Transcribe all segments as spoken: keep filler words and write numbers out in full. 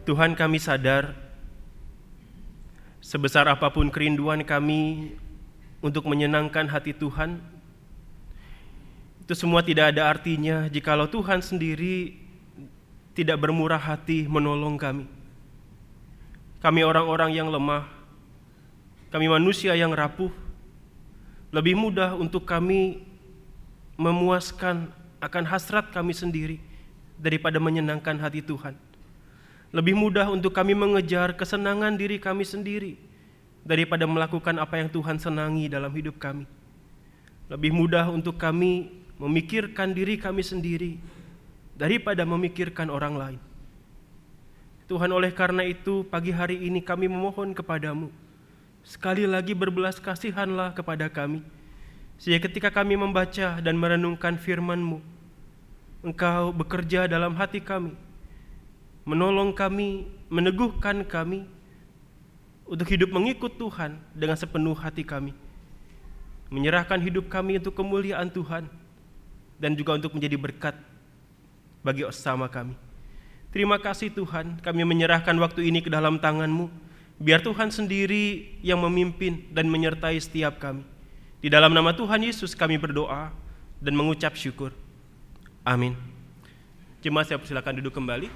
Tuhan, kami sadar sebesar apapun kerinduan kami untuk menyenangkan hati Tuhan, itu semua tidak ada artinya jikalau Tuhan sendiri tidak bermurah hati menolong kami. Kami orang-orang yang lemah, kami manusia yang rapuh, lebih mudah untuk kami memuaskan akan hasrat kami sendiri daripada menyenangkan hati Tuhan. Lebih mudah untuk kami mengejar kesenangan diri kami sendiri daripada melakukan apa yang Tuhan senangi dalam hidup kami. Lebih mudah untuk kami memikirkan diri kami sendiri daripada memikirkan orang lain. Tuhan, oleh karena itu pagi hari ini kami memohon kepadamu, sekali lagi berbelas kasihanlah kepada kami, sehingga ketika kami membaca dan merenungkan firman-Mu, Engkau bekerja dalam hati kami, menolong kami, meneguhkan kami untuk hidup mengikut Tuhan dengan sepenuh hati kami, menyerahkan hidup kami untuk kemuliaan Tuhan dan juga untuk menjadi berkat bagi sesama kami. Terima kasih Tuhan, kami menyerahkan waktu ini ke dalam tangan-Mu. Biar Tuhan sendiri yang memimpin dan menyertai setiap kami. Di dalam nama Tuhan Yesus kami berdoa dan mengucap syukur. Amin. Jemaat, saya persilakan duduk kembali.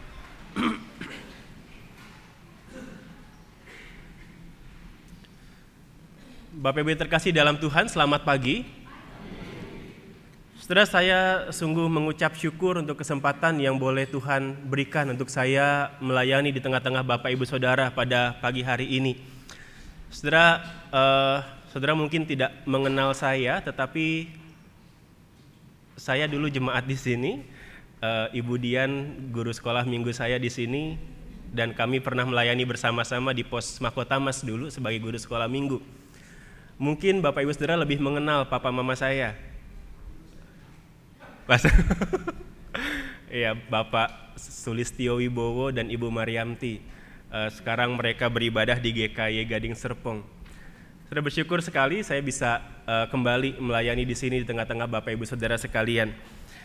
Bapak Ibu yang terkasih dalam Tuhan, selamat pagi. Saudara, saya sungguh mengucap syukur untuk kesempatan yang boleh Tuhan berikan untuk saya melayani di tengah-tengah Bapak Ibu Saudara pada pagi hari ini. Saudara, uh, saudara mungkin tidak mengenal saya, tetapi saya dulu jemaat di sini. Uh, Ibu Dian, guru sekolah minggu saya di sini, dan kami pernah melayani bersama-sama di pos Mahkota Mas dulu sebagai guru sekolah minggu. Mungkin Bapak Ibu Saudara lebih mengenal papa mama saya. Pas, iya, Bapak Sulistyo Wibowo dan Ibu Mariamti. Uh, sekarang mereka beribadah di G K Y Gading Serpong. Saya bersyukur sekali saya bisa uh, kembali melayani di sini di tengah-tengah Bapak Ibu Saudara sekalian.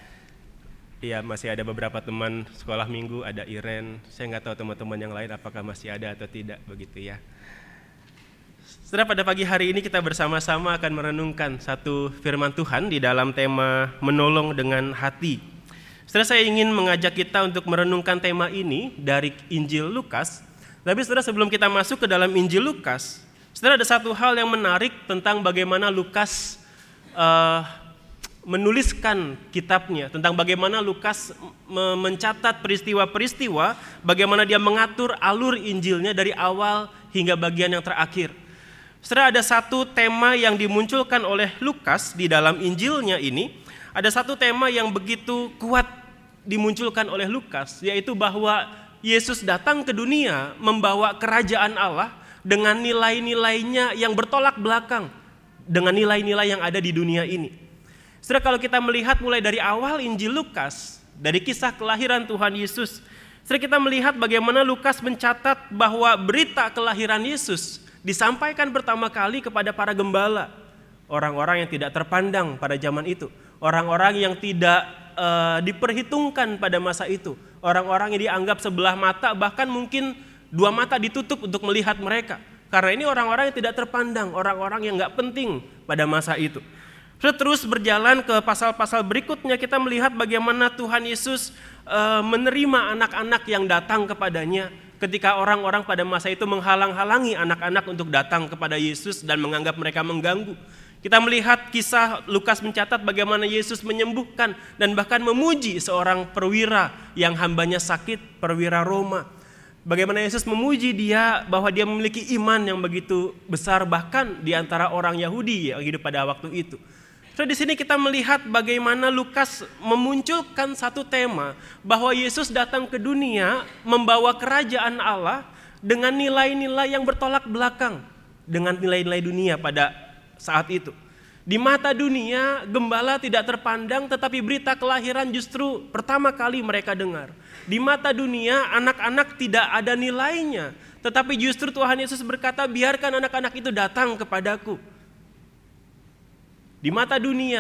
Iya, masih ada beberapa teman sekolah minggu, ada Iren. Saya nggak tahu teman-teman yang lain apakah masih ada atau tidak, begitu ya. Saudara, pada pagi hari ini kita bersama-sama akan merenungkan satu firman Tuhan di dalam tema menolong dengan hati. Saudara, saya ingin mengajak kita untuk merenungkan tema ini dari Injil Lukas. Tapi saudara, sebelum kita masuk ke dalam Injil Lukas, saudara, ada satu hal yang menarik tentang bagaimana Lukas uh, menuliskan kitabnya, tentang bagaimana Lukas mencatat peristiwa-peristiwa, bagaimana dia mengatur alur Injilnya dari awal hingga bagian yang terakhir. Saudara, ada satu tema yang dimunculkan oleh Lukas di dalam Injilnya ini. Ada satu tema yang begitu kuat dimunculkan oleh Lukas, yaitu bahwa Yesus datang ke dunia membawa kerajaan Allah dengan nilai-nilainya yang bertolak belakang dengan nilai-nilai yang ada di dunia ini. Saudara, kalau kita melihat mulai dari awal Injil Lukas, dari kisah kelahiran Tuhan Yesus, saudara, kita melihat bagaimana Lukas mencatat bahwa berita kelahiran Yesus disampaikan pertama kali kepada para gembala, orang-orang yang tidak terpandang pada zaman itu, orang-orang yang tidak uh, diperhitungkan pada masa itu, orang-orang yang dianggap sebelah mata, bahkan mungkin dua mata ditutup untuk melihat mereka, karena ini orang-orang yang tidak terpandang, orang-orang yang nggak penting pada masa itu. Terus berjalan ke pasal-pasal berikutnya, kita melihat bagaimana Tuhan Yesus uh, menerima anak-anak yang datang kepadanya, ketika orang-orang pada masa itu menghalang-halangi anak-anak untuk datang kepada Yesus dan menganggap mereka mengganggu. Kita melihat kisah Lukas mencatat bagaimana Yesus menyembuhkan dan bahkan memuji seorang perwira yang hambanya sakit, perwira Roma. Bagaimana Yesus memuji dia bahwa dia memiliki iman yang begitu besar bahkan di antara orang Yahudi yang hidup pada waktu itu. So, di sini kita melihat bagaimana Lukas memunculkan satu tema bahwa Yesus datang ke dunia membawa kerajaan Allah dengan nilai-nilai yang bertolak belakang dengan nilai-nilai dunia pada saat itu. Di mata dunia, gembala tidak terpandang, tetapi berita kelahiran justru pertama kali mereka dengar. Di mata dunia, anak-anak tidak ada nilainya, tetapi justru Tuhan Yesus berkata, biarkan anak-anak itu datang kepadaku. Di mata dunia,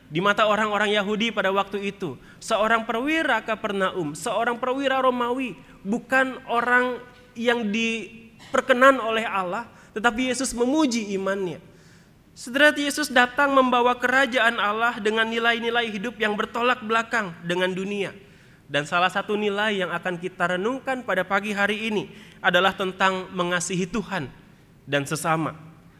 Di mata orang-orang Yahudi pada waktu itu, seorang perwira Kapernaum, seorang perwira Romawi, bukan orang yang diperkenan oleh Allah, tetapi Yesus memuji imannya. Saudara, Yesus datang membawa kerajaan Allah dengan nilai-nilai hidup yang bertolak belakang dengan dunia. Dan salah satu nilai yang akan kita renungkan pada pagi hari ini adalah tentang mengasihi Tuhan dan sesama.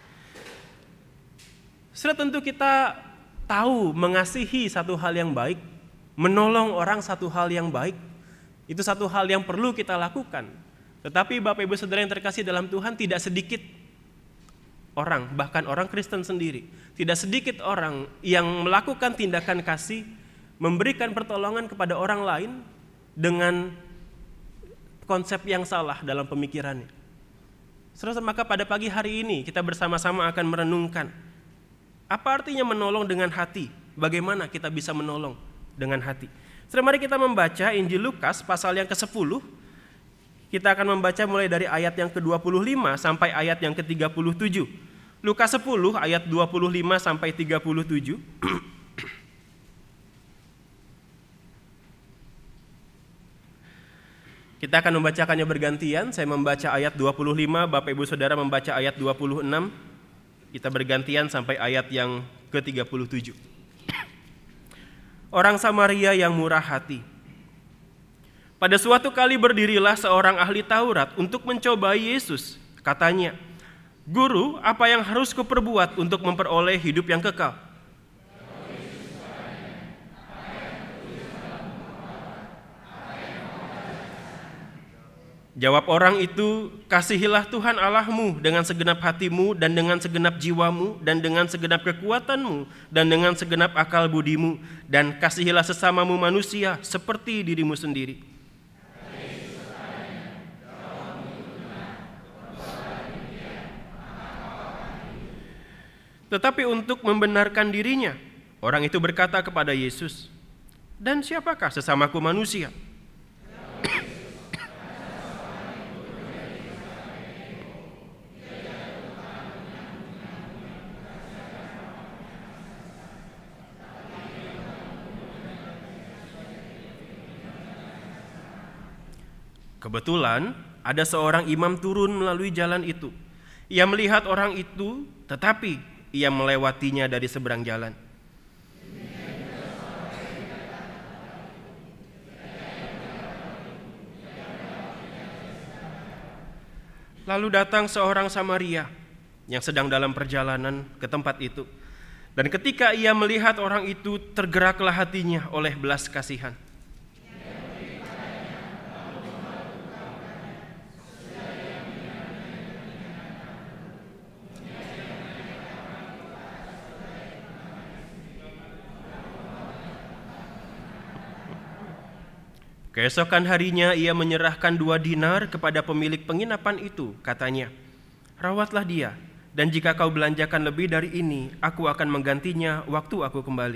Sudah tentu kita tahu mengasihi satu hal yang baik, menolong orang satu hal yang baik, itu satu hal yang perlu kita lakukan. Tetapi Bapak Ibu Saudara yang terkasih dalam Tuhan, tidak sedikit orang, bahkan orang Kristen sendiri, tidak sedikit orang yang melakukan tindakan kasih, memberikan pertolongan kepada orang lain dengan konsep yang salah dalam pemikirannya. Saudara, maka pada pagi hari ini kita bersama-sama akan merenungkan apa artinya menolong dengan hati? Bagaimana kita bisa menolong dengan hati? Sekarang mari kita membaca Injil Lukas pasal yang kesepuluh. Kita akan membaca mulai dari ayat yang ke dua puluh lima sampai ayat yang ke tiga puluh tujuh. Lukas sepuluh ayat dua puluh lima sampai tiga puluh tujuh. Kita akan membacakannya bergantian. Saya membaca ayat dua puluh lima, Bapak Ibu Saudara membaca ayat dua puluh enam. Kita bergantian sampai ayat yang ke tiga puluh tujuh. Orang Samaria yang murah hati. Pada suatu kali berdirilah seorang ahli Taurat untuk mencobai Yesus. Katanya, "Guru, apa yang harus kuperbuat untuk memperoleh hidup yang kekal?" Jawab orang itu, "Kasihilah Tuhan Allahmu dengan segenap hatimu dan dengan segenap jiwamu dan dengan segenap kekuatanmu dan dengan segenap akal budimu, dan kasihilah sesamamu manusia seperti dirimu sendiri." Tetapi untuk membenarkan dirinya, orang itu berkata kepada Yesus, "Dan siapakah sesamaku manusia?" Kebetulan ada seorang imam turun melalui jalan itu. Ia melihat orang itu, tetapi ia melewatinya dari seberang jalan. Lalu datang seorang Samaria yang sedang dalam perjalanan ke tempat itu. Dan ketika ia melihat orang itu, tergeraklah hatinya oleh belas kasihan. Keesokan harinya ia menyerahkan dua dinar kepada pemilik penginapan itu. Katanya, "Rawatlah dia, dan jika kau belanjakan lebih dari ini, aku akan menggantinya waktu aku kembali."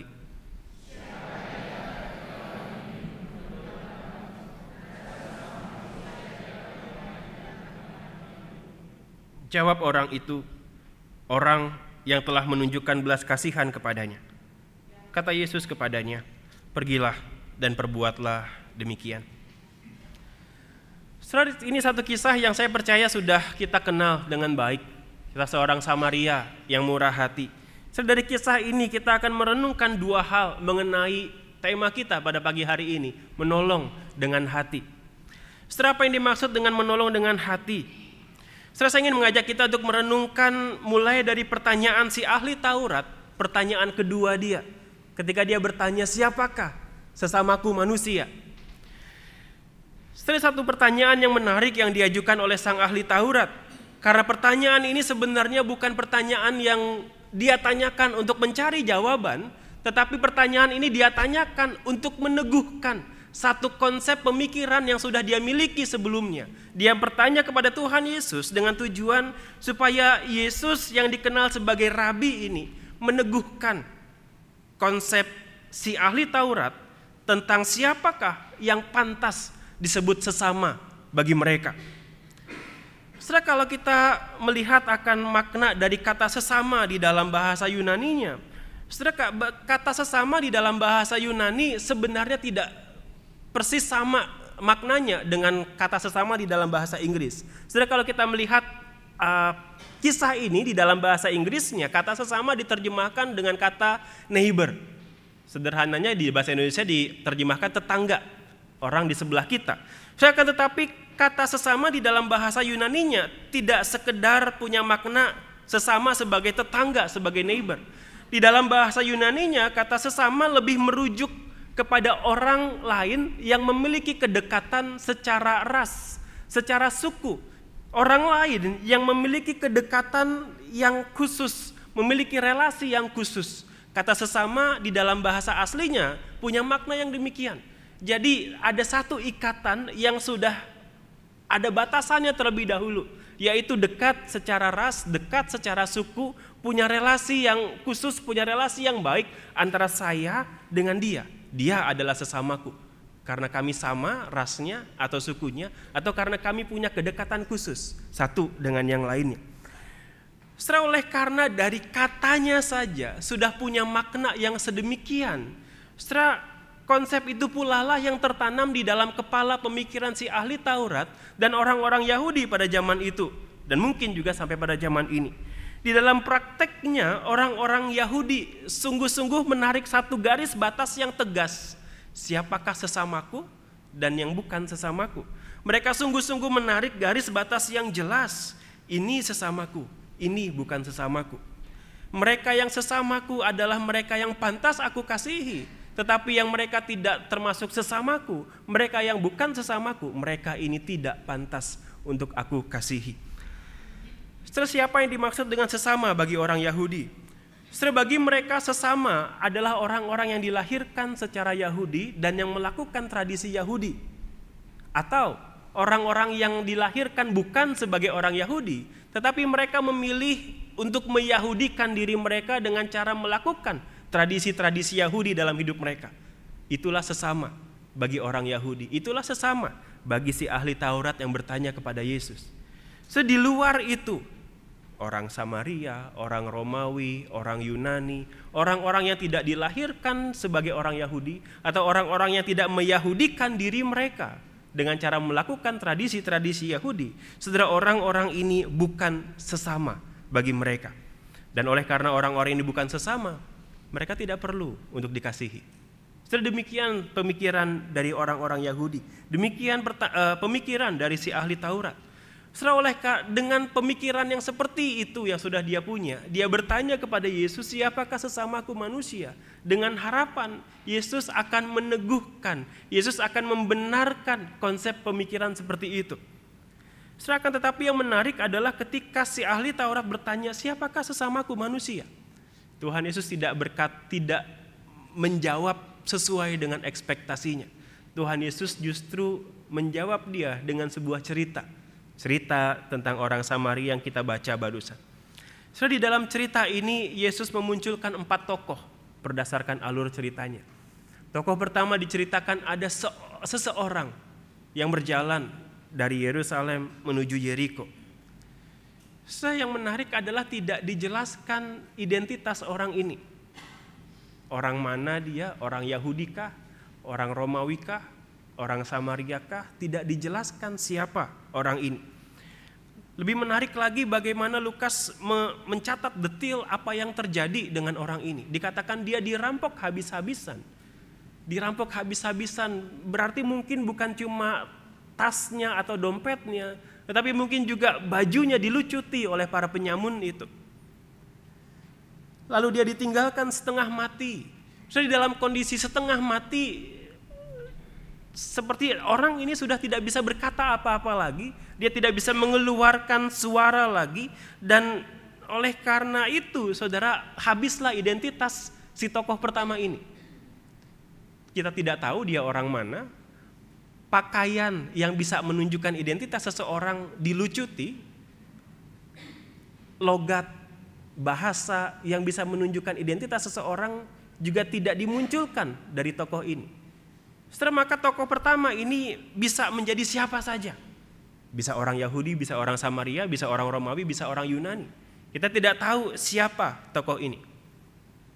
Jawab orang itu, orang yang telah menunjukkan belas kasihan kepadanya. Kata Yesus kepadanya, "Pergilah dan perbuatlah demikian." Setelah ini satu kisah yang saya percaya sudah kita kenal dengan baik. Kita seorang Samaria yang murah hati. Setelah dari kisah ini kita akan merenungkan dua hal mengenai tema kita pada pagi hari ini, menolong dengan hati. Setelah apa yang dimaksud dengan menolong dengan hati? Setelah saya ingin mengajak kita untuk merenungkan mulai dari pertanyaan si ahli Taurat, pertanyaan kedua dia. Ketika dia bertanya, "Siapakah sesamaku manusia?" Setelah satu pertanyaan yang menarik yang diajukan oleh sang ahli Taurat. Karena pertanyaan ini sebenarnya bukan pertanyaan yang dia tanyakan untuk mencari jawaban, tetapi pertanyaan ini dia tanyakan untuk meneguhkan satu konsep pemikiran yang sudah dia miliki sebelumnya. Dia bertanya kepada Tuhan Yesus dengan tujuan supaya Yesus yang dikenal sebagai Rabi ini meneguhkan konsep si ahli Taurat tentang siapakah yang pantas disebut sesama bagi mereka. Setelah kalau kita melihat akan makna dari kata sesama di dalam bahasa Yunaninya, Saudara, kata sesama di dalam bahasa Yunani sebenarnya tidak persis sama maknanya dengan kata sesama di dalam bahasa Inggris. Saudara, kalau kita melihat uh, kisah ini di dalam bahasa Inggrisnya, kata sesama diterjemahkan dengan kata neighbor. Sederhananya di bahasa Indonesia diterjemahkan tetangga, orang di sebelah kita. Saya akan tetapi kata sesama di dalam bahasa Yunaninya tidak sekedar punya makna sesama sebagai tetangga, sebagai neighbor. Di dalam bahasa Yunaninya kata sesama lebih merujuk kepada orang lain yang memiliki kedekatan secara ras, secara suku. Orang lain yang memiliki kedekatan yang khusus, memiliki relasi yang khusus. Kata sesama di dalam bahasa aslinya punya makna yang demikian. Jadi ada satu ikatan yang sudah ada batasannya terlebih dahulu, yaitu dekat secara ras, dekat secara suku, punya relasi yang khusus, punya relasi yang baik antara saya dengan dia. Dia adalah sesamaku karena kami sama rasnya atau sukunya, atau karena kami punya kedekatan khusus satu dengan yang lainnya. Setelah oleh karena dari katanya saja sudah punya makna yang sedemikian, setelah konsep itu pula lah yang tertanam di dalam kepala pemikiran si ahli Taurat dan orang-orang Yahudi pada zaman itu, dan mungkin juga sampai pada zaman ini. Di dalam prakteknya orang-orang Yahudi sungguh-sungguh menarik satu garis batas yang tegas. Siapakah sesamaku dan yang bukan sesamaku? Mereka sungguh-sungguh menarik garis batas yang jelas. Ini sesamaku, ini bukan sesamaku. Mereka yang sesamaku adalah mereka yang pantas aku kasihi. Tetapi yang mereka tidak termasuk sesamaku, mereka yang bukan sesamaku, mereka ini tidak pantas untuk aku kasihi. Setelah siapa yang dimaksud dengan sesama bagi orang Yahudi? Setelah bagi mereka sesama adalah orang-orang yang dilahirkan secara Yahudi dan yang melakukan tradisi Yahudi. Atau orang-orang yang dilahirkan bukan sebagai orang Yahudi, tetapi mereka memilih untuk meyahudikan diri mereka dengan cara melakukan tradisi-tradisi Yahudi dalam hidup mereka. Itulah sesama bagi orang Yahudi. Itulah sesama bagi si ahli Taurat yang bertanya kepada Yesus. So, di luar itu, orang Samaria, orang Romawi, orang Yunani, orang-orang yang tidak dilahirkan sebagai orang Yahudi, atau orang-orang yang tidak meyahudikan diri mereka dengan cara melakukan tradisi-tradisi Yahudi, saudara, orang-orang ini bukan sesama bagi mereka. Dan oleh karena orang-orang ini bukan sesama, mereka tidak perlu untuk dikasihi. Setelah demikian pemikiran dari orang-orang Yahudi, demikian perta- uh, pemikiran dari si ahli Taurat. Setelah oleh dengan pemikiran yang seperti itu yang sudah dia punya, dia bertanya kepada Yesus, siapakah sesamaku manusia? Dengan harapan Yesus akan meneguhkan, Yesus akan membenarkan konsep pemikiran seperti itu. Setelah akan tetapi yang menarik adalah ketika si ahli Taurat bertanya, siapakah sesamaku manusia? Tuhan Yesus tidak berkat, tidak menjawab sesuai dengan ekspektasinya. Tuhan Yesus justru menjawab dia dengan sebuah cerita. Cerita tentang orang Samaria yang kita baca barusan. So, di dalam cerita ini Yesus memunculkan empat tokoh berdasarkan alur ceritanya. Tokoh pertama diceritakan ada se- seseorang yang berjalan dari Yerusalem menuju Yeriko. So, yang menarik adalah tidak dijelaskan identitas orang ini. Orang mana dia? Orang Yahudi kah? Orang Romawi kah? Orang Samaria kah? Tidak dijelaskan siapa orang ini. Lebih menarik lagi bagaimana Lukas me- mencatat detail apa yang terjadi dengan orang ini. Dikatakan dia dirampok habis-habisan. Dirampok habis-habisan berarti mungkin bukan cuma tasnya atau dompetnya, tetapi mungkin juga bajunya dilucuti oleh para penyamun itu. Lalu dia ditinggalkan setengah mati. So, di dalam kondisi setengah mati, seperti orang ini sudah tidak bisa berkata apa-apa lagi, dia tidak bisa mengeluarkan suara lagi, dan oleh karena itu, saudara, habislah identitas si tokoh pertama ini. Kita tidak tahu dia orang mana, pakaian yang bisa menunjukkan identitas seseorang dilucuti, logat bahasa yang bisa menunjukkan identitas seseorang juga tidak dimunculkan dari tokoh ini. Setelah maka tokoh pertama ini bisa menjadi siapa saja. Bisa orang Yahudi, bisa orang Samaria, bisa orang Romawi, bisa orang Yunani. Kita tidak tahu siapa tokoh ini.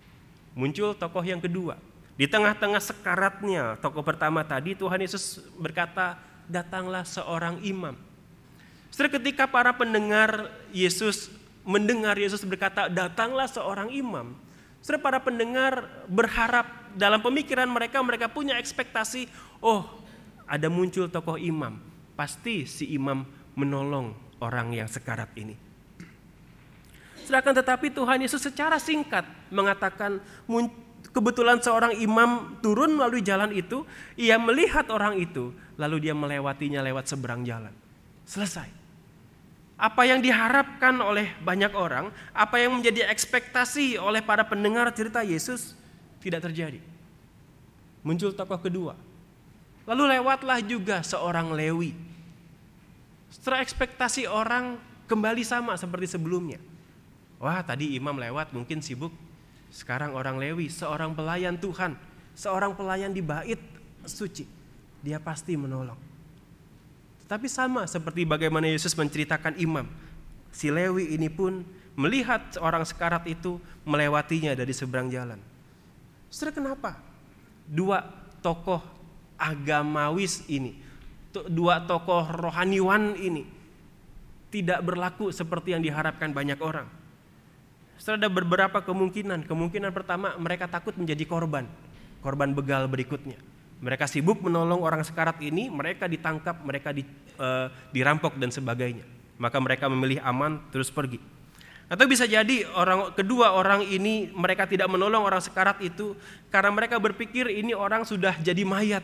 Muncul tokoh yang kedua. Di tengah-tengah sekaratnya tokoh pertama tadi, Tuhan Yesus berkata, datanglah seorang imam. Setelah ketika para pendengar Yesus mendengar Yesus berkata, datanglah seorang imam. Setelah para pendengar berharap dalam pemikiran mereka, mereka punya ekspektasi, oh ada muncul tokoh imam. Pasti si imam menolong orang yang sekarat ini. Sedangkan tetapi Tuhan Yesus secara singkat mengatakan, kebetulan seorang imam turun melalui jalan itu, ia melihat orang itu, lalu dia melewatinya lewat seberang jalan. Selesai. Apa yang diharapkan oleh banyak orang, apa yang menjadi ekspektasi oleh para pendengar cerita Yesus, tidak terjadi. Muncul tokoh kedua. Lalu lewatlah juga seorang Lewi. Setelah ekspektasi orang kembali sama seperti sebelumnya. Wah, tadi imam lewat mungkin sibuk. Sekarang orang Lewi, seorang pelayan Tuhan, seorang pelayan di bait suci. Dia pasti menolong. Tapi sama seperti bagaimana Yesus menceritakan imam. Si Lewi ini pun melihat orang sekarat itu melewatinya dari seberang jalan. Saudara, kenapa? Dua tokoh agamawis ini, dua tokoh rohaniwan ini tidak berlaku seperti yang diharapkan banyak orang. Saudara, ada beberapa kemungkinan. Kemungkinan pertama, mereka takut menjadi korban. Korban begal berikutnya. Mereka sibuk menolong orang sekarat ini, mereka ditangkap, mereka di, uh, dirampok dan sebagainya. Maka mereka memilih aman terus pergi. Atau bisa jadi orang kedua orang ini mereka tidak menolong orang sekarat itu karena mereka berpikir ini orang sudah jadi mayat.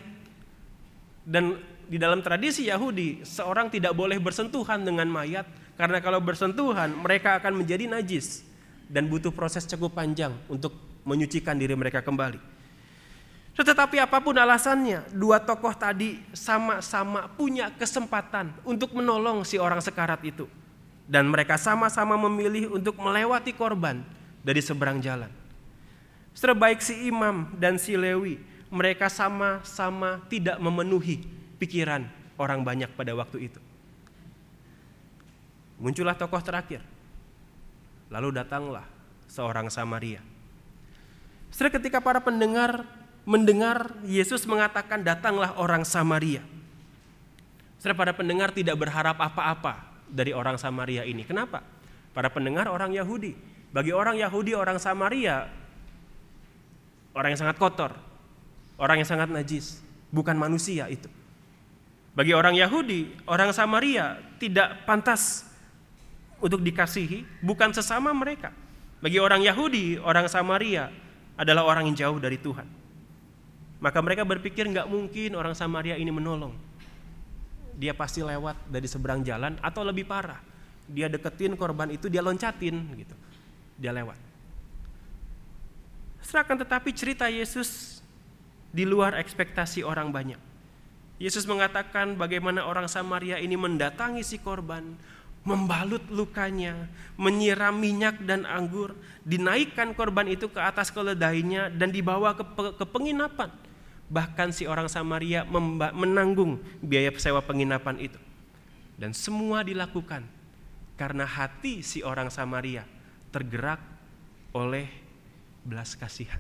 Dan di dalam tradisi Yahudi, seorang tidak boleh bersentuhan dengan mayat karena kalau bersentuhan mereka akan menjadi najis dan butuh proses cukup panjang untuk menyucikan diri mereka kembali. Tetapi apapun alasannya, dua tokoh tadi sama-sama punya kesempatan untuk menolong si orang sekarat itu. Dan mereka sama-sama memilih untuk melewati korban dari seberang jalan. Setelah baik si imam dan si Lewi, mereka sama-sama tidak memenuhi pikiran orang banyak pada waktu itu. Muncullah tokoh terakhir. Lalu datanglah seorang Samaria. Setelah ketika para pendengar mendengar Yesus mengatakan datanglah orang Samaria. Setelah para pendengar tidak berharap apa-apa dari orang Samaria ini. Kenapa? Para pendengar orang Yahudi. Bagi orang Yahudi, orang Samaria orang yang sangat kotor, orang yang sangat najis, bukan manusia itu. Bagi orang Yahudi, orang Samaria tidak pantas untuk dikasihi, bukan sesama mereka. Bagi orang Yahudi, orang Samaria adalah orang yang jauh dari Tuhan. Maka mereka berpikir nggak mungkin orang Samaria ini menolong. Dia pasti lewat dari seberang jalan atau lebih parah. Dia deketin korban itu, dia loncatin gitu. Dia lewat. Serahkan tetapi cerita Yesus di luar ekspektasi orang banyak. Yesus mengatakan bagaimana orang Samaria ini mendatangi si korban, membalut lukanya, menyiram minyak dan anggur, dinaikkan korban itu ke atas keledainya dan dibawa ke, ke penginapan. Bahkan si orang Samaria memba, menanggung biaya sewa penginapan itu. Dan semua dilakukan karena hati si orang Samaria tergerak oleh belas kasihan.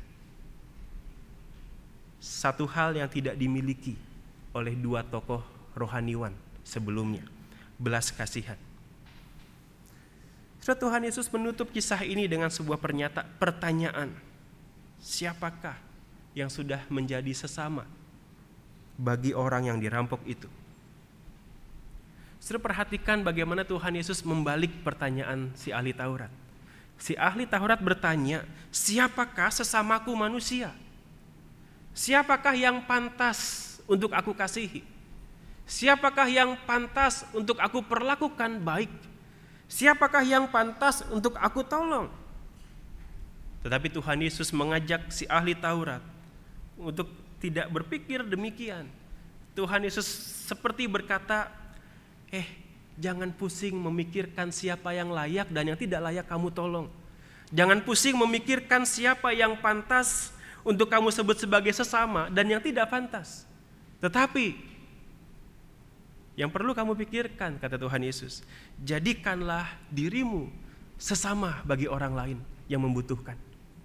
Satu hal yang tidak dimiliki oleh dua tokoh rohaniwan sebelumnya, belas kasihan. Setelah Tuhan Yesus menutup kisah ini dengan sebuah pernyataan, pertanyaan. Siapakah yang sudah menjadi sesama bagi orang yang dirampok itu? Setelah perhatikan bagaimana Tuhan Yesus membalik pertanyaan si ahli Taurat. Si ahli Taurat bertanya, siapakah sesamaku manusia? Siapakah yang pantas untuk aku kasihi? Siapakah yang pantas untuk aku perlakukan baik? Siapakah yang pantas untuk aku tolong? Tetapi Tuhan Yesus mengajak si ahli Taurat untuk tidak berpikir demikian. Tuhan Yesus seperti berkata, eh jangan pusing memikirkan siapa yang layak dan yang tidak layak kamu tolong. Jangan pusing memikirkan siapa yang pantas untuk kamu sebut sebagai sesama dan yang tidak pantas. Tetapi yang perlu kamu pikirkan, kata Tuhan Yesus, jadikanlah dirimu sesama bagi orang lain yang membutuhkan.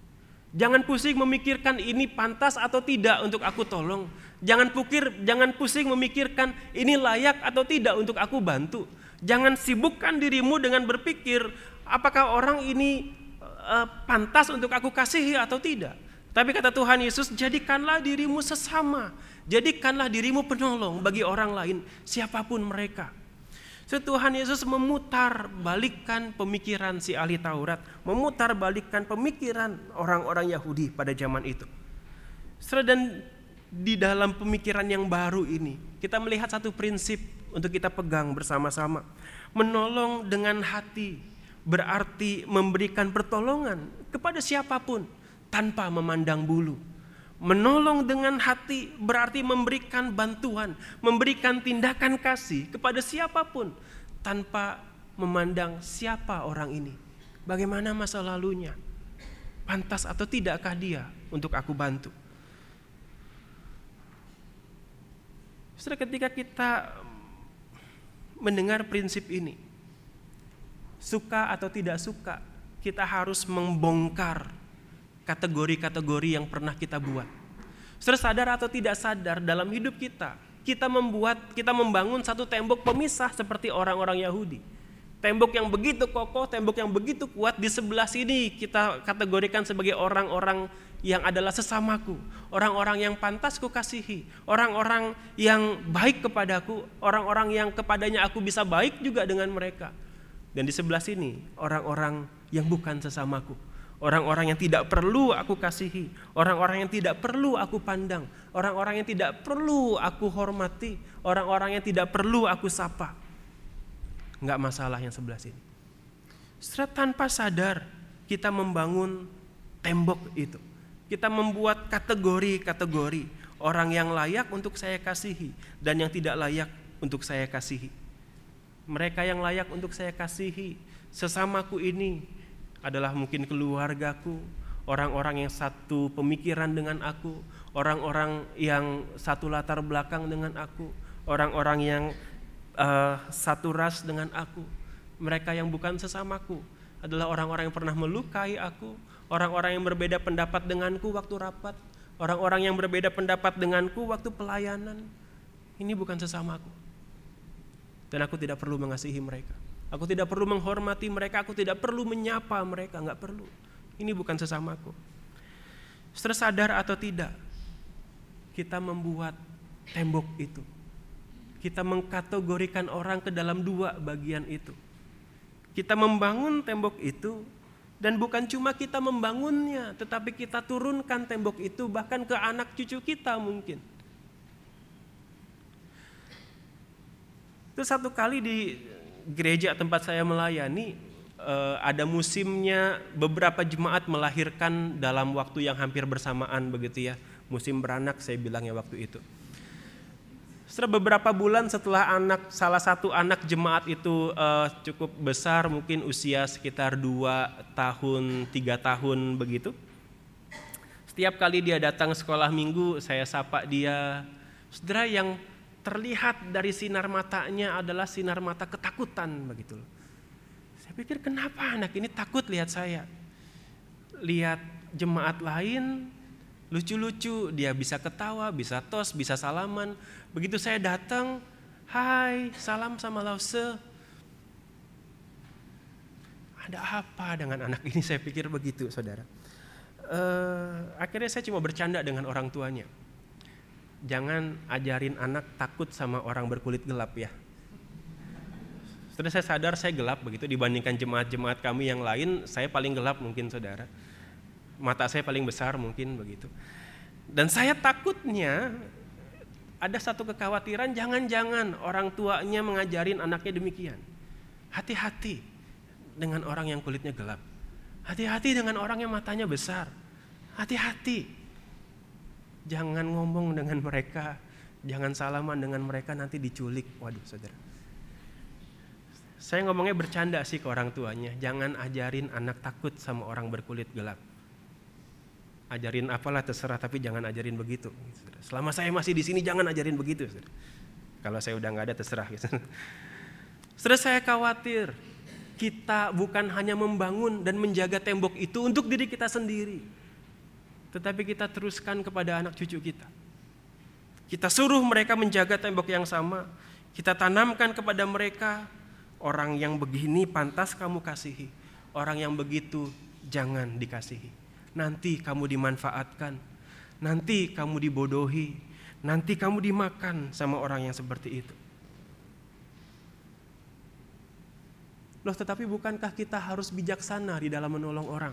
Jangan pusing memikirkan ini pantas atau tidak untuk aku tolong. Jangan pikir, jangan pusing memikirkan ini layak atau tidak untuk aku bantu. Jangan sibukkan dirimu dengan berpikir apakah orang ini uh, pantas untuk aku kasihi atau tidak. Tapi kata Tuhan Yesus, jadikanlah dirimu sesama. Jadikanlah dirimu penolong bagi orang lain, siapapun mereka. So, Tuhan Yesus memutar balikkan pemikiran si ahli Taurat, memutar balikkan pemikiran orang-orang Yahudi pada zaman itu. Dan di dalam pemikiran yang baru ini, kita melihat satu prinsip untuk kita pegang bersama-sama. Menolong dengan hati berarti memberikan pertolongan kepada siapapun tanpa memandang bulu. Menolong dengan hati berarti memberikan bantuan, memberikan tindakan kasih kepada siapapun tanpa memandang siapa orang ini, bagaimana masa lalunya, pantas atau tidakkah dia untuk aku bantu. Setelah ketika kita mendengar prinsip ini, suka atau tidak suka, kita harus membongkar kategori-kategori yang pernah kita buat. Saudara sadar atau tidak sadar dalam hidup kita, kita membuat, kita membangun satu tembok pemisah seperti orang-orang Yahudi. Tembok yang begitu kokoh, tembok yang begitu kuat, di sebelah sini kita kategorikan sebagai orang-orang yang adalah sesamaku, orang-orang yang pantas ku kasihi, orang-orang yang baik kepadaku, orang-orang yang kepadanya aku bisa baik juga dengan mereka. Dan di sebelah sini orang-orang yang bukan sesamaku, orang-orang yang tidak perlu aku kasihi, orang-orang yang tidak perlu aku pandang, orang-orang yang tidak perlu aku hormati, orang-orang yang tidak perlu aku sapa. Enggak masalah yang sebelah sini. Setelah tanpa sadar kita membangun tembok itu. Kita membuat kategori-kategori orang yang layak untuk saya kasihi dan yang tidak layak untuk saya kasihi. Mereka yang layak untuk saya kasihi, sesamaku ini adalah mungkin keluargaku, orang-orang yang satu pemikiran dengan aku, orang-orang yang satu latar belakang dengan aku, orang-orang yang uh, satu ras dengan aku. Mereka yang bukan sesamaku adalah orang-orang yang pernah melukai aku, orang-orang yang berbeda pendapat denganku waktu rapat, orang-orang yang berbeda pendapat denganku waktu pelayanan. Ini bukan sesamaku. Dan aku tidak perlu mengasihi mereka. Aku tidak perlu menghormati mereka, aku tidak perlu menyapa mereka, enggak perlu. Ini bukan sesamaku. Setelah sadar atau tidak, kita membuat tembok itu. Kita mengkategorikan orang ke dalam dua bagian itu. Kita membangun tembok itu, dan bukan cuma kita membangunnya, tetapi kita turunkan tembok itu bahkan ke anak cucu kita mungkin. Itu satu kali di gereja tempat saya melayani, ada musimnya beberapa jemaat melahirkan dalam waktu yang hampir bersamaan begitu ya. Musim beranak saya bilangnya waktu itu. Setelah beberapa bulan setelah anak salah satu anak jemaat itu uh, cukup besar, mungkin usia sekitar dua tahun, tiga tahun begitu. Setiap kali dia datang sekolah minggu, saya sapa dia. Saudara, yang terlihat dari sinar matanya adalah sinar mata ketakutan begitu. Saya pikir kenapa anak ini takut lihat saya. Lihat jemaat lain lucu-lucu, dia bisa ketawa, bisa tos, bisa salaman. Begitu saya datang, hai, salam sama lause. Ada apa dengan anak ini, saya pikir begitu saudara. Uh, akhirnya saya cuma bercanda dengan orang tuanya. Jangan ajarin anak takut sama orang berkulit gelap ya. Setelah saya sadar saya gelap begitu dibandingkan jemaat-jemaat kami yang lain, saya paling gelap mungkin saudara. Mata saya paling besar mungkin begitu. Dan saya takutnya ada satu kekhawatiran, jangan-jangan orang tuanya mengajarin anaknya demikian. Hati-hati dengan orang yang kulitnya gelap. Hati-hati dengan orang yang matanya besar. Hati-hati. Jangan ngomong dengan mereka, jangan salaman dengan mereka, nanti diculik. Waduh saudara. Saya ngomongnya bercanda sih ke orang tuanya, jangan ajarin anak takut sama orang berkulit gelap. Ajarin apalah terserah, tapi jangan ajarin begitu. Selama saya masih di sini jangan ajarin begitu. Kalau saya udah nggak ada terserah. Terus saya khawatir kita bukan hanya membangun dan menjaga tembok itu untuk diri kita sendiri, tetapi kita teruskan kepada anak cucu kita. Kita suruh mereka menjaga tembok yang sama. Kita tanamkan kepada mereka, orang yang begini pantas kamu kasihi, orang yang begitu jangan dikasihi. Nanti kamu dimanfaatkan, nanti kamu dibodohi, nanti kamu dimakan sama orang yang seperti itu. Loh, tetapi bukankah kita harus bijaksana di dalam menolong orang?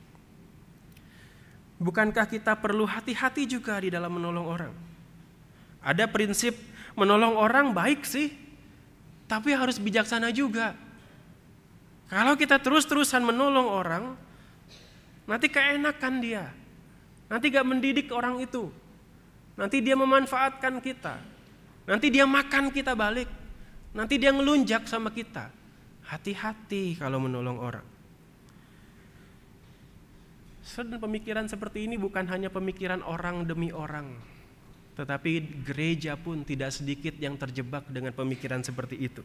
Bukankah kita perlu hati-hati juga di dalam menolong orang? Ada prinsip menolong orang baik sih, tapi harus bijaksana juga. Kalau kita terus-terusan menolong orang, nanti keenakan dia. Nanti gak mendidik orang itu. Nanti dia memanfaatkan kita. Nanti dia makan kita balik. Nanti dia ngelunjak sama kita. Hati-hati kalau menolong orang. Dan pemikiran seperti ini bukan hanya pemikiran orang demi orang, tetapi gereja pun tidak sedikit yang terjebak dengan pemikiran seperti itu.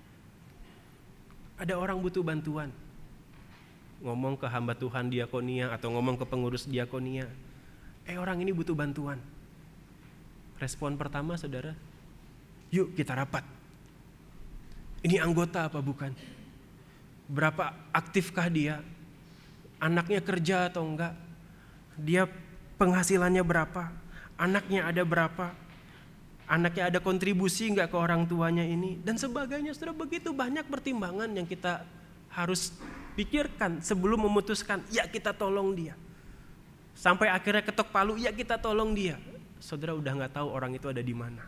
Ada orang butuh bantuan, ngomong ke hamba Tuhan diakonia atau ngomong ke pengurus diakonia, eh orang ini butuh bantuan. Respon pertama, saudara, yuk kita rapat. Ini anggota apa bukan? Berapa aktifkah dia? Anaknya kerja atau enggak? Dia penghasilannya berapa? Anaknya ada berapa? Anaknya ada kontribusi enggak ke orang tuanya ini? Dan sebagainya. Sudah begitu banyak pertimbangan yang kita harus pikirkan sebelum memutuskan, ya kita tolong dia. Sampai akhirnya ketok palu, ya kita tolong dia. Saudara udah enggak tahu orang itu ada di mana.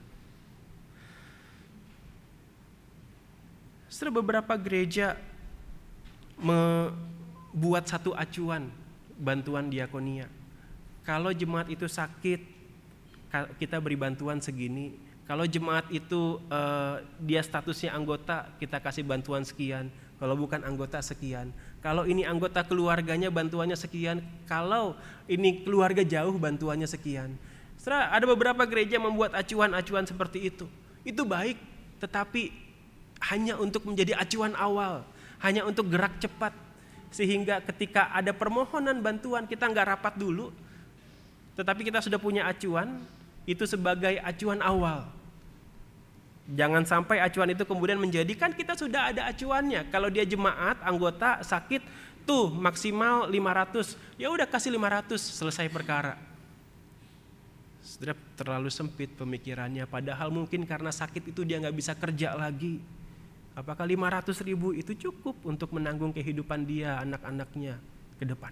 Setelah beberapa gereja membuat satu acuan bantuan diakonia. Kalau jemaat itu sakit, kita beri bantuan segini. Kalau jemaat itu uh, dia statusnya anggota, kita kasih bantuan sekian. Kalau bukan anggota sekian. Kalau ini anggota keluarganya bantuannya sekian. Kalau ini keluarga jauh bantuannya sekian. Setelah ada beberapa gereja membuat acuan-acuan seperti itu. Itu baik, tetapi hanya untuk menjadi acuan awal, hanya untuk gerak cepat, sehingga ketika ada permohonan bantuan kita nggak rapat dulu, tetapi kita sudah punya acuan, itu sebagai acuan awal. Jangan sampai acuan itu kemudian menjadikan kita sudah ada acuannya. Kalau dia jemaat, anggota, sakit, tuh maksimal lima ratus, ya udah kasih lima ratus, selesai perkara. Sudah terlalu sempit pemikirannya, padahal mungkin karena sakit itu dia nggak bisa kerja lagi. Apakah lima ratus ribu itu cukup untuk menanggung kehidupan dia, anak-anaknya ke depan?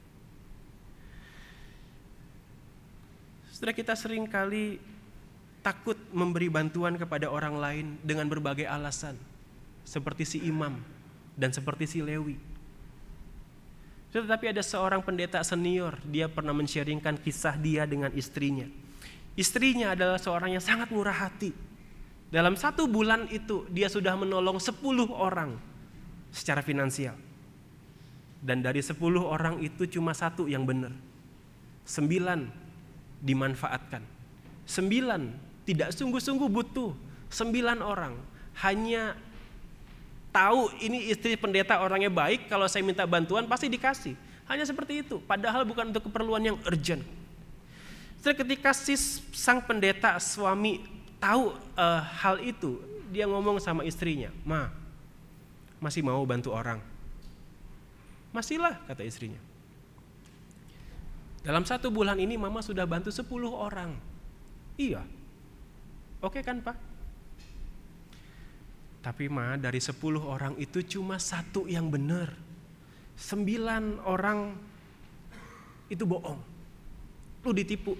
Setelah kita sering kali takut memberi bantuan kepada orang lain dengan berbagai alasan, seperti si imam dan seperti si Lewi. Tetapi ada seorang pendeta senior, dia pernah men-sharingkan kisah dia dengan istrinya. Istrinya adalah seorang yang sangat murah hati. Dalam satu bulan itu dia sudah menolong sepuluh orang secara finansial. Dan dari sepuluh orang itu cuma satu yang benar. Sembilan dimanfaatkan. Sembilan tidak sungguh-sungguh butuh. Sembilan orang hanya tahu ini istri pendeta orangnya baik, kalau saya minta bantuan pasti dikasih. Hanya seperti itu, padahal bukan untuk keperluan yang urgent. Setelah ketika si sang pendeta suami tahu uh, hal itu, dia ngomong sama istrinya, "Ma, masih mau bantu orang?" "Masihlah," kata istrinya. "Dalam satu bulan ini mama sudah bantu sepuluh orang." "Iya." "Oke kan Pak?" "Tapi Ma, dari sepuluh orang itu cuma satu yang benar. Sembilan orang itu bohong. Lu ditipu."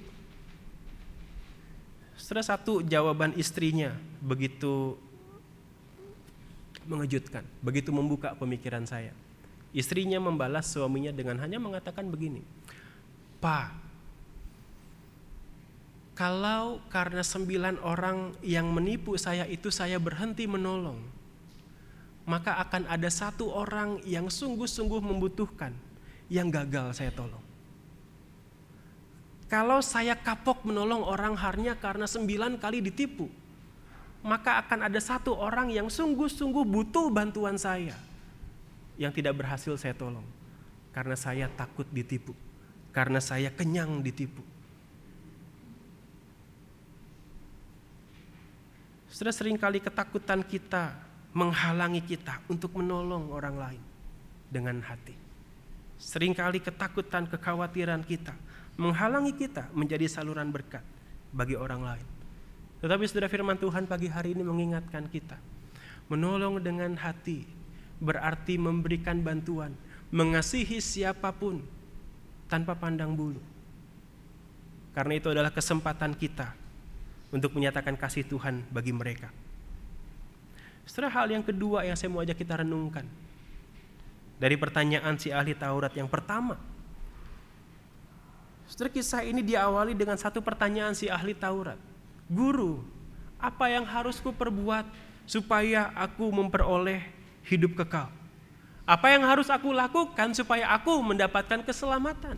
Setelah satu jawaban istrinya begitu mengejutkan, begitu membuka pemikiran saya. Istrinya membalas suaminya dengan hanya mengatakan begini, "Pak, kalau karena sembilan orang yang menipu saya itu saya berhenti menolong, maka akan ada satu orang yang sungguh-sungguh membutuhkan yang gagal saya tolong. Kalau saya kapok menolong orang hanya karena sembilan kali ditipu, maka akan ada satu orang yang sungguh-sungguh butuh bantuan saya yang tidak berhasil saya tolong karena saya takut ditipu, karena saya kenyang ditipu. Sudah seringkali ketakutan kita menghalangi kita untuk menolong orang lain dengan hati. Seringkali ketakutan, kekhawatiran kita menghalangi kita menjadi saluran berkat bagi orang lain. Tetapi saudara, firman Tuhan pagi hari ini mengingatkan kita, menolong dengan hati berarti memberikan bantuan, mengasihi siapapun tanpa pandang bulu. Karena itu adalah kesempatan kita untuk menyatakan kasih Tuhan bagi mereka. Setelah hal yang kedua yang saya mau ajak kita renungkan dari pertanyaan si ahli Taurat yang pertama. Setelah kisah ini diawali dengan satu pertanyaan si ahli Taurat. Guru, apa yang harus ku perbuat supaya aku memperoleh hidup kekal? Apa yang harus aku lakukan supaya aku mendapatkan keselamatan?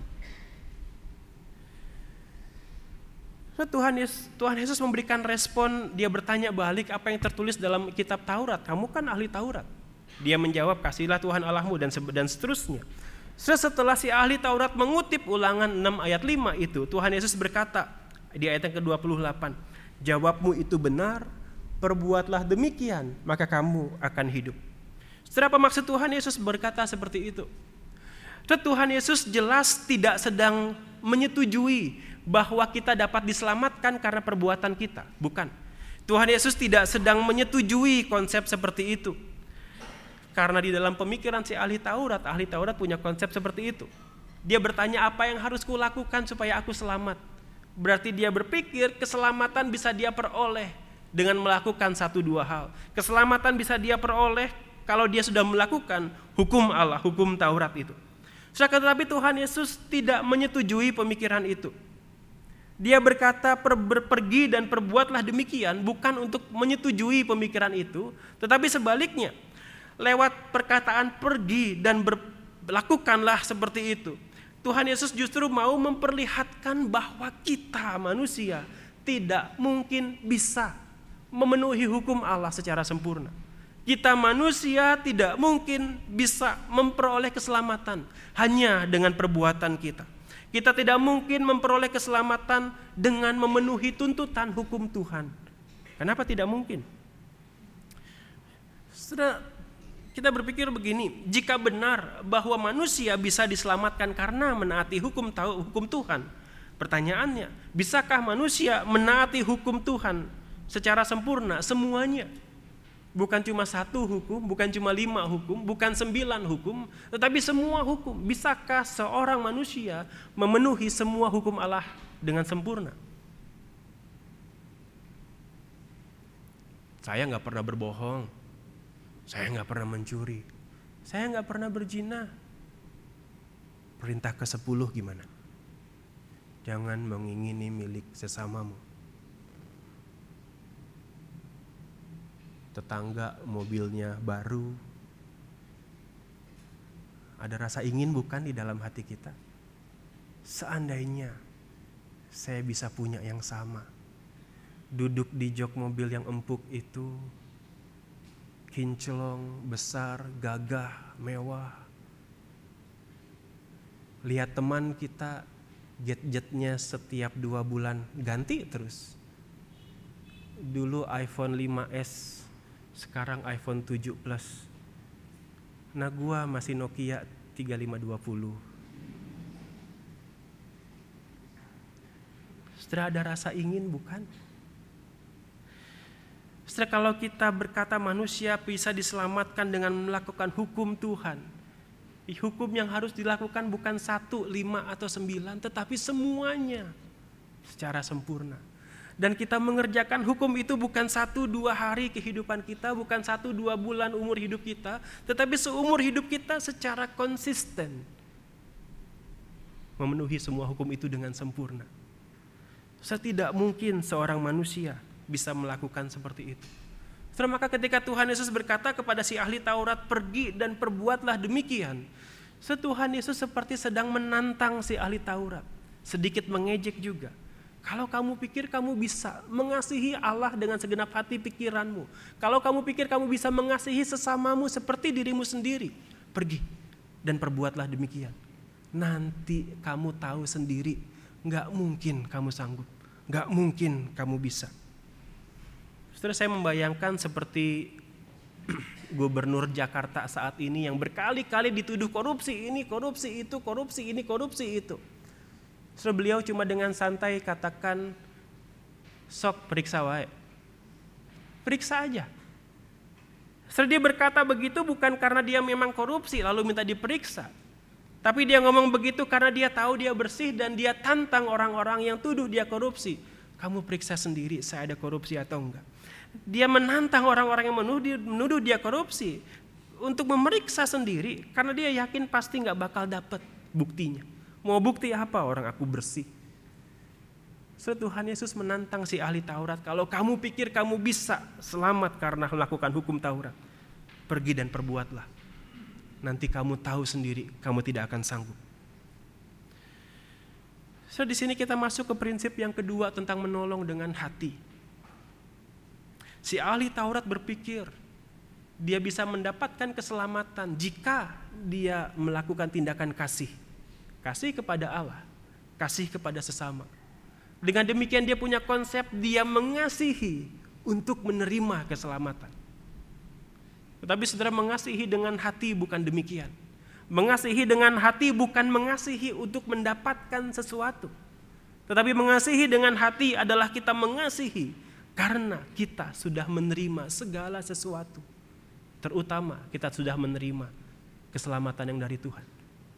Tuhan Yesus, Tuhan Yesus memberikan respon, dia bertanya balik apa yang tertulis dalam kitab Taurat. Kamu kan ahli Taurat. Dia menjawab, kasihlah Tuhan Allahmu dan, dan seterusnya. Setelah si ahli Taurat mengutip Ulangan enam ayat lima itu, Tuhan Yesus berkata di ayat yang ke dua puluh delapan, jawabmu itu benar, perbuatlah demikian, maka kamu akan hidup. Setelah apa maksud Tuhan Yesus berkata seperti itu? Tuhan Yesus jelas tidak sedang menyetujui bahwa kita dapat diselamatkan karena perbuatan kita. Bukan. Tuhan Yesus tidak sedang menyetujui konsep seperti itu. Karena di dalam pemikiran si ahli Taurat, ahli Taurat punya konsep seperti itu. Dia bertanya apa yang harus kulakukan supaya aku selamat. Berarti dia berpikir keselamatan bisa dia peroleh dengan melakukan satu dua hal. Keselamatan bisa dia peroleh kalau dia sudah melakukan hukum Allah, hukum Taurat itu. Tetapi Tuhan Yesus tidak menyetujui pemikiran itu. Dia berkata per, pergi dan perbuatlah demikian bukan untuk menyetujui pemikiran itu, tetapi sebaliknya. Lewat perkataan pergi dan berlakukanlah seperti itu, Tuhan Yesus justru mau memperlihatkan bahwa kita manusia tidak mungkin bisa memenuhi hukum Allah secara sempurna. Kita manusia tidak mungkin bisa memperoleh keselamatan hanya dengan perbuatan kita. Kita tidak mungkin memperoleh keselamatan dengan memenuhi tuntutan hukum Tuhan. Kenapa tidak mungkin? Sudah, kita berpikir begini, jika benar bahwa manusia bisa diselamatkan karena menaati hukum hukum Tuhan, pertanyaannya, bisakah manusia menaati hukum Tuhan secara sempurna semuanya? Bukan cuma satu hukum, bukan cuma lima hukum, bukan sembilan hukum, tetapi semua hukum. Bisakah seorang manusia memenuhi semua hukum Allah dengan sempurna? Saya nggak pernah berbohong, saya nggak pernah mencuri, saya nggak pernah berzina. Perintah ke sepuluh gimana? Jangan mengingini milik sesamamu. Tetangga mobilnya baru, ada rasa ingin bukan di dalam hati kita? Seandainya saya bisa punya yang sama, duduk di jok mobil yang empuk itu, kinclong, besar, gagah, mewah. Lihat teman kita gadgetnya setiap dua bulan ganti terus. Dulu iPhone lima S, sekarang iPhone tujuh plus. Nah gua masih Nokia tiga lima dua nol. Setelah ada rasa ingin bukan? Setelah kalau kita berkata manusia bisa diselamatkan dengan melakukan hukum Tuhan, hukum yang harus dilakukan bukan satu, lima atau sembilan, tetapi semuanya secara sempurna. Dan kita mengerjakan hukum itu bukan satu dua hari kehidupan kita, bukan satu dua bulan umur hidup kita, tetapi seumur hidup kita secara konsisten memenuhi semua hukum itu dengan sempurna. Setidak mungkin seorang manusia bisa melakukan seperti itu. Setelah maka ketika Tuhan Yesus berkata kepada si ahli Taurat, pergi dan perbuatlah demikian, Tuhan Yesus seperti sedang menantang si ahli Taurat, sedikit mengejek juga. Kalau kamu pikir kamu bisa mengasihi Allah dengan segenap hati pikiranmu, kalau kamu pikir kamu bisa mengasihi sesamamu seperti dirimu sendiri, pergi dan perbuatlah demikian. Nanti kamu tahu sendiri, gak mungkin kamu sanggup, gak mungkin kamu bisa. Saudara, saya membayangkan seperti Gubernur Jakarta saat ini yang berkali-kali dituduh korupsi ini, korupsi itu, korupsi ini, korupsi itu. Saudara, beliau cuma dengan santai katakan, sok periksa wae. Periksa aja. Saudara, dia berkata begitu bukan karena dia memang korupsi lalu minta diperiksa. Tapi dia ngomong begitu karena dia tahu dia bersih dan dia tantang orang-orang yang tuduh dia korupsi. Kamu periksa sendiri saya ada korupsi atau enggak. Dia menantang orang-orang yang menuduh, menuduh dia korupsi untuk memeriksa sendiri karena dia yakin pasti enggak bakal dapat buktinya. Mau bukti apa orang aku bersih? So, Tuhan Yesus menantang si ahli Taurat, kalau kamu pikir kamu bisa selamat karena melakukan hukum Taurat, pergi dan perbuatlah. Nanti kamu tahu sendiri, kamu tidak akan sanggup. So, di sini kita masuk ke prinsip yang kedua tentang menolong dengan hati. Si ahli Taurat berpikir dia bisa mendapatkan keselamatan jika dia melakukan tindakan kasih. Kasih kepada Allah, kasih kepada sesama. Dengan demikian dia punya konsep dia mengasihi untuk menerima keselamatan. Tetapi saudara, mengasihi dengan hati bukan demikian. Mengasihi dengan hati bukan mengasihi untuk mendapatkan sesuatu. Tetapi mengasihi dengan hati adalah kita mengasihi karena kita sudah menerima segala sesuatu. Terutama kita sudah menerima keselamatan yang dari Tuhan.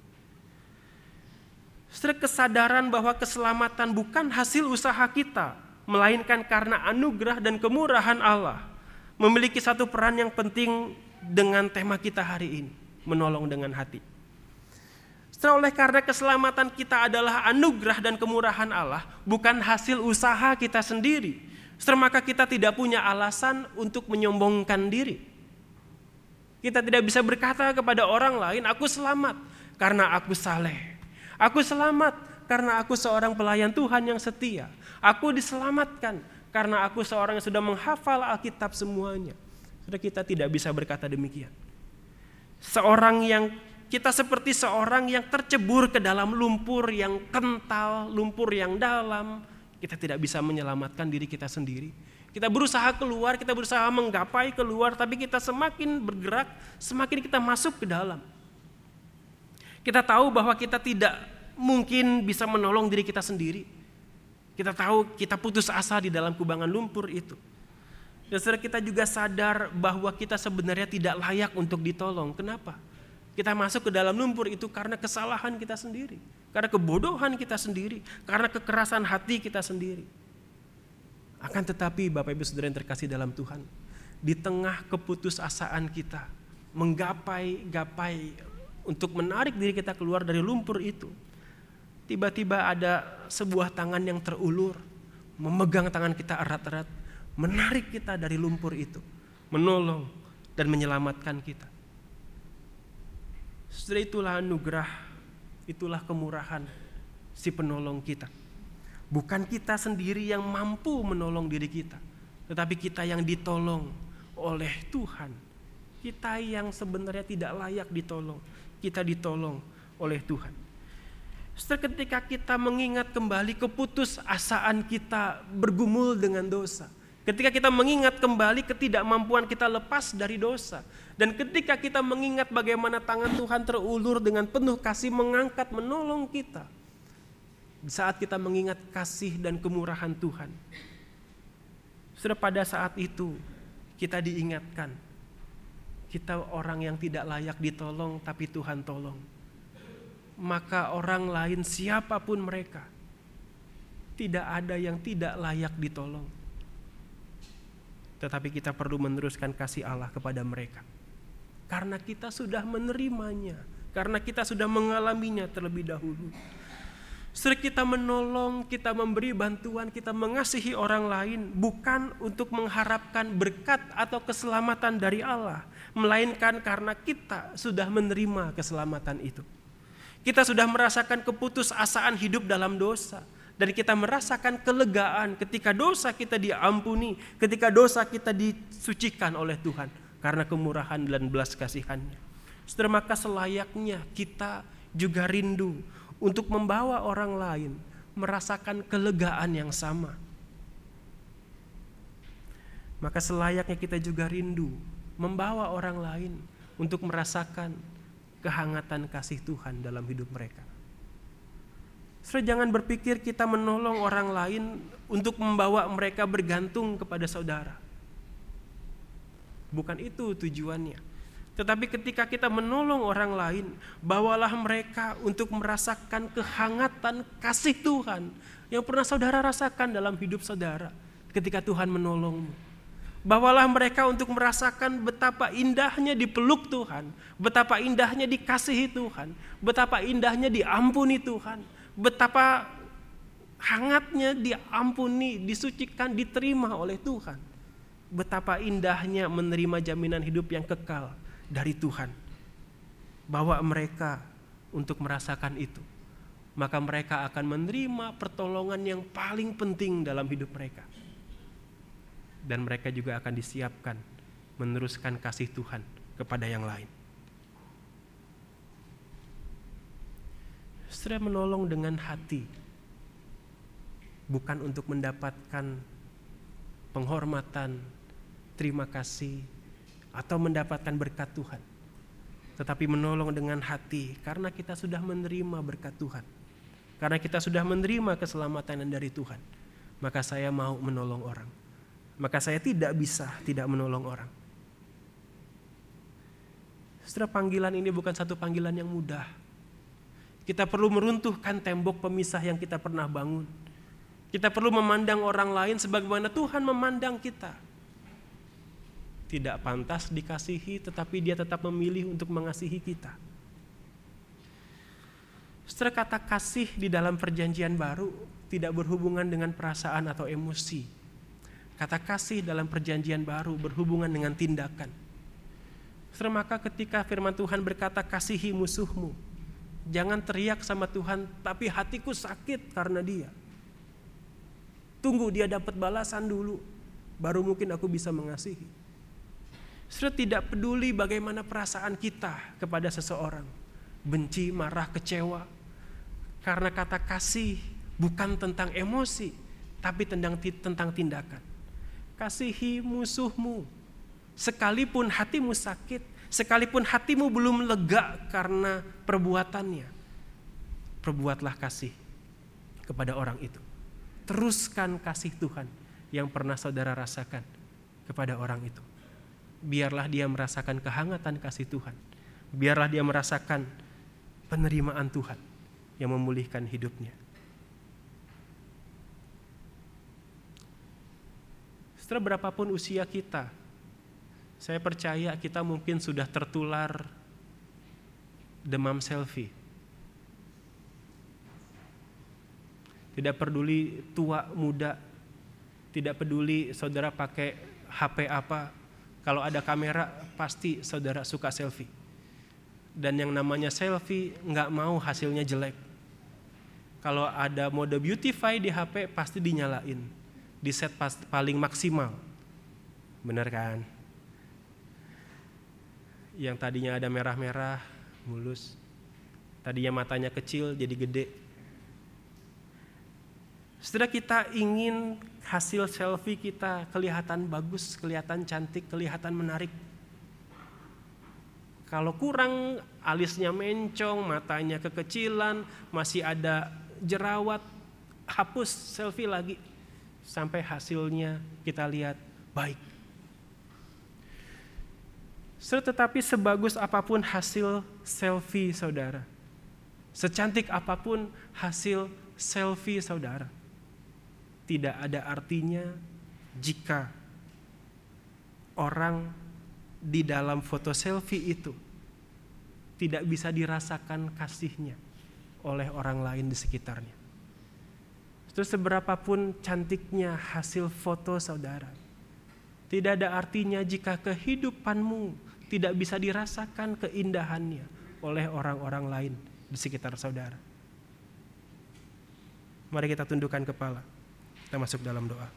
Saudara, kesadaran bahwa keselamatan bukan hasil usaha kita, melainkan karena anugerah dan kemurahan Allah, memiliki satu peran yang penting dengan tema kita hari ini, menolong dengan hati. Setelah oleh karena keselamatan kita adalah anugerah dan kemurahan Allah, bukan hasil usaha kita sendiri. Setelah maka kita tidak punya alasan untuk menyombongkan diri. Kita tidak bisa berkata kepada orang lain, aku selamat karena aku saleh. Aku selamat karena aku seorang pelayan Tuhan yang setia. Aku diselamatkan karena aku seorang yang sudah menghafal Alkitab semuanya. Sudah, kita tidak bisa berkata demikian. Seorang yang Kita seperti seorang yang tercebur ke dalam lumpur yang kental, lumpur yang dalam. Kita tidak bisa menyelamatkan diri kita sendiri. Kita berusaha keluar, kita berusaha menggapai keluar, tapi kita semakin bergerak, semakin kita masuk ke dalam. Kita tahu bahwa kita tidak mungkin bisa menolong diri kita sendiri. Kita tahu kita putus asa di dalam kubangan lumpur itu. Dan saudara, kita juga sadar bahwa kita sebenarnya tidak layak untuk ditolong. Kenapa? Kita masuk ke dalam lumpur itu karena kesalahan kita sendiri, karena kebodohan kita sendiri, karena kekerasan hati kita sendiri. Akan tetapi Bapak Ibu Saudara yang terkasih dalam Tuhan, di tengah keputusasaan kita menggapai-gapai untuk menarik diri kita keluar dari lumpur itu, tiba-tiba ada sebuah tangan yang terulur, memegang tangan kita erat-erat, menarik kita dari lumpur itu, menolong dan menyelamatkan kita. Setelah itulah anugerah, itulah kemurahan si penolong kita. Bukan kita sendiri yang mampu menolong diri kita, tetapi kita yang ditolong oleh Tuhan. Kita yang sebenarnya tidak layak ditolong, kita ditolong oleh Tuhan. Setelah ketika kita mengingat kembali keputusasaan kita bergumul dengan dosa, ketika kita mengingat kembali ketidakmampuan kita lepas dari dosa, dan ketika kita mengingat bagaimana tangan Tuhan terulur dengan penuh kasih mengangkat menolong kita, saat kita mengingat kasih dan kemurahan Tuhan, sudah pada saat itu kita diingatkan, kita orang yang tidak layak ditolong tapi Tuhan tolong. Maka orang lain siapapun mereka, tidak ada yang tidak layak ditolong. Tetapi kita perlu meneruskan kasih Allah kepada mereka. Karena kita sudah menerimanya, karena kita sudah mengalaminya terlebih dahulu. Setelah kita menolong, kita memberi bantuan, kita mengasihi orang lain, bukan untuk mengharapkan berkat atau keselamatan dari Allah, melainkan karena kita sudah menerima keselamatan itu. Kita sudah merasakan keputusasaan hidup dalam dosa, dan kita merasakan kelegaan ketika dosa kita diampuni, ketika dosa kita disucikan oleh Tuhan karena kemurahan dan belas kasihannya. Saudara, maka selayaknya kita juga rindu untuk membawa orang lain merasakan kelegaan yang sama. Maka selayaknya kita juga rindu membawa orang lain untuk merasakan kehangatan kasih Tuhan dalam hidup mereka. Saudara, jangan berpikir kita menolong orang lain untuk membawa mereka bergantung kepada saudara. Bukan itu tujuannya. Tetapi ketika kita menolong orang lain, bawalah mereka untuk merasakan kehangatan kasih Tuhan yang pernah saudara rasakan dalam hidup saudara ketika Tuhan menolongmu. Bawalah mereka untuk merasakan betapa indahnya dipeluk Tuhan, betapa indahnya dikasihi Tuhan, betapa indahnya diampuni Tuhan, betapa hangatnya diampuni, disucikan, diterima oleh Tuhan. Betapa indahnya menerima jaminan hidup yang kekal dari Tuhan. Bawa mereka untuk merasakan itu. Maka mereka akan menerima pertolongan yang paling penting dalam hidup mereka. Dan mereka juga akan disiapkan meneruskan kasih Tuhan kepada yang lain. Saudara, menolong dengan hati, bukan untuk mendapatkan penghormatan, terima kasih, atau mendapatkan berkat Tuhan. Tetapi menolong dengan hati karena kita sudah menerima berkat Tuhan. Karena kita sudah menerima keselamatan dari Tuhan. Maka saya mau menolong orang. Maka saya tidak bisa tidak menolong orang. Saudara, panggilan ini bukan satu panggilan yang mudah. Kita perlu meruntuhkan tembok pemisah yang kita pernah bangun. Kita perlu memandang orang lain sebagaimana Tuhan memandang kita. Tidak pantas dikasihi, tetapi Dia tetap memilih untuk mengasihi kita. Saudara, kata kasih di dalam perjanjian baru tidak berhubungan dengan perasaan atau emosi. Kata kasih dalam perjanjian baru berhubungan dengan tindakan. Saudara, maka ketika firman Tuhan berkata kasihi musuhmu, jangan teriak sama Tuhan, tapi hatiku sakit karena dia. Tunggu dia dapat balasan dulu, baru mungkin aku bisa mengasihi. Saudara, tidak peduli bagaimana perasaan kita kepada seseorang, benci, marah, kecewa. Karena kata kasih bukan tentang emosi, tapi tentang tentang tindakan. Kasihi musuhmu, sekalipun hatimu sakit, sekalipun hatimu belum lega karena perbuatannya, perbuatlah kasih kepada orang itu. Teruskan kasih Tuhan yang pernah saudara rasakan kepada orang itu. Biarlah dia merasakan kehangatan kasih Tuhan. Biarlah dia merasakan penerimaan Tuhan yang memulihkan hidupnya. Setelah berapapun usia kita, saya percaya kita mungkin sudah tertular demam selfie. Tidak peduli tua, muda, tidak peduli saudara pakai H P apa, kalau ada kamera pasti saudara suka selfie. Dan yang namanya selfie nggak mau hasilnya jelek. Kalau ada mode beautify di H P pasti dinyalain. Di set pas, paling maksimal. Benar kan? Yang tadinya ada merah-merah, mulus. Tadinya matanya kecil jadi gede. Setelah kita ingin hasil selfie kita kelihatan bagus, kelihatan cantik, kelihatan menarik. Kalau kurang, alisnya mencong, matanya kekecilan, masih ada jerawat, hapus selfie lagi. Sampai hasilnya kita lihat baik. Tetapi sebagus apapun hasil selfie saudara, secantik apapun hasil selfie saudara, tidak ada artinya jika orang di dalam foto selfie itu tidak bisa dirasakan kasihnya oleh orang lain di sekitarnya. Terus seberapapun cantiknya hasil foto saudara, tidak ada artinya jika kehidupanmu tidak bisa dirasakan keindahannya oleh orang-orang lain di sekitar saudara. Mari kita tundukkan kepala, kita masuk dalam doa.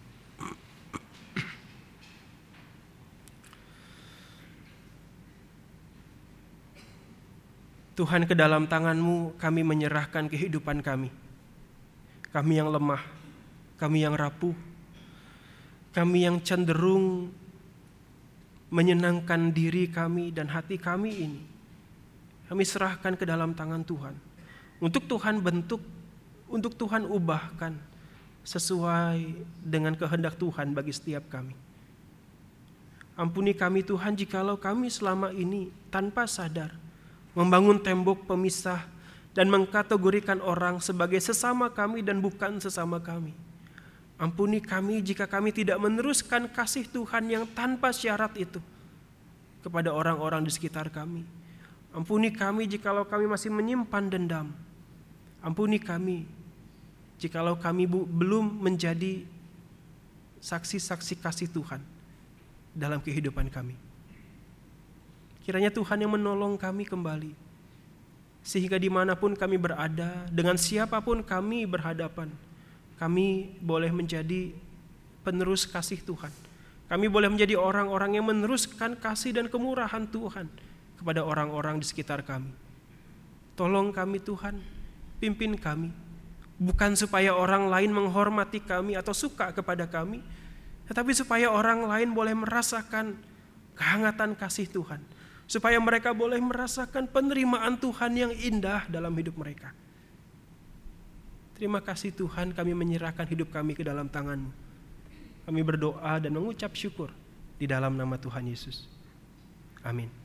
Tuhan, ke dalam tangan-Mu kami menyerahkan kehidupan kami. Kami yang lemah, kami yang rapuh, kami yang cenderung menyenangkan diri kami dan hati kami ini. Kami serahkan ke dalam tangan Tuhan. Untuk Tuhan bentuk, untuk Tuhan ubahkan sesuai dengan kehendak Tuhan bagi setiap kami. Ampuni kami Tuhan jikalau kami selama ini tanpa sadar membangun tembok pemisah dan mengkategorikan orang sebagai sesama kami dan bukan sesama kami. Ampuni kami jika kami tidak meneruskan kasih Tuhan yang tanpa syarat itu kepada orang-orang di sekitar kami. Ampuni kami jikalau kami masih menyimpan dendam. Ampuni kami jikalau kami bu- belum menjadi saksi-saksi kasih Tuhan dalam kehidupan kami. Kiranya Tuhan yang menolong kami kembali, sehingga dimanapun kami berada, dengan siapapun kami berhadapan, kami boleh menjadi penerus kasih Tuhan. Kami boleh menjadi orang-orang yang meneruskan kasih dan kemurahan Tuhan kepada orang-orang di sekitar kami. Tolong kami Tuhan, pimpin kami, bukan supaya orang lain menghormati kami atau suka kepada kami, tetapi supaya orang lain boleh merasakan kehangatan kasih Tuhan, supaya mereka boleh merasakan penerimaan Tuhan yang indah dalam hidup mereka. Terima kasih Tuhan, kami menyerahkan hidup kami ke dalam tangan-Mu. Kami berdoa dan mengucap syukur di dalam nama Tuhan Yesus. Amin.